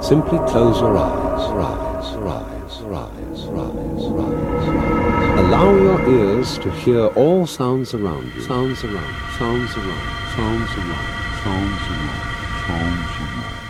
Simply close your eyes, rise, rise, rise, rise, rise, rise. Allow your ears to hear all sounds around you. Sounds around, sounds around, sounds around, sounds around, sounds around.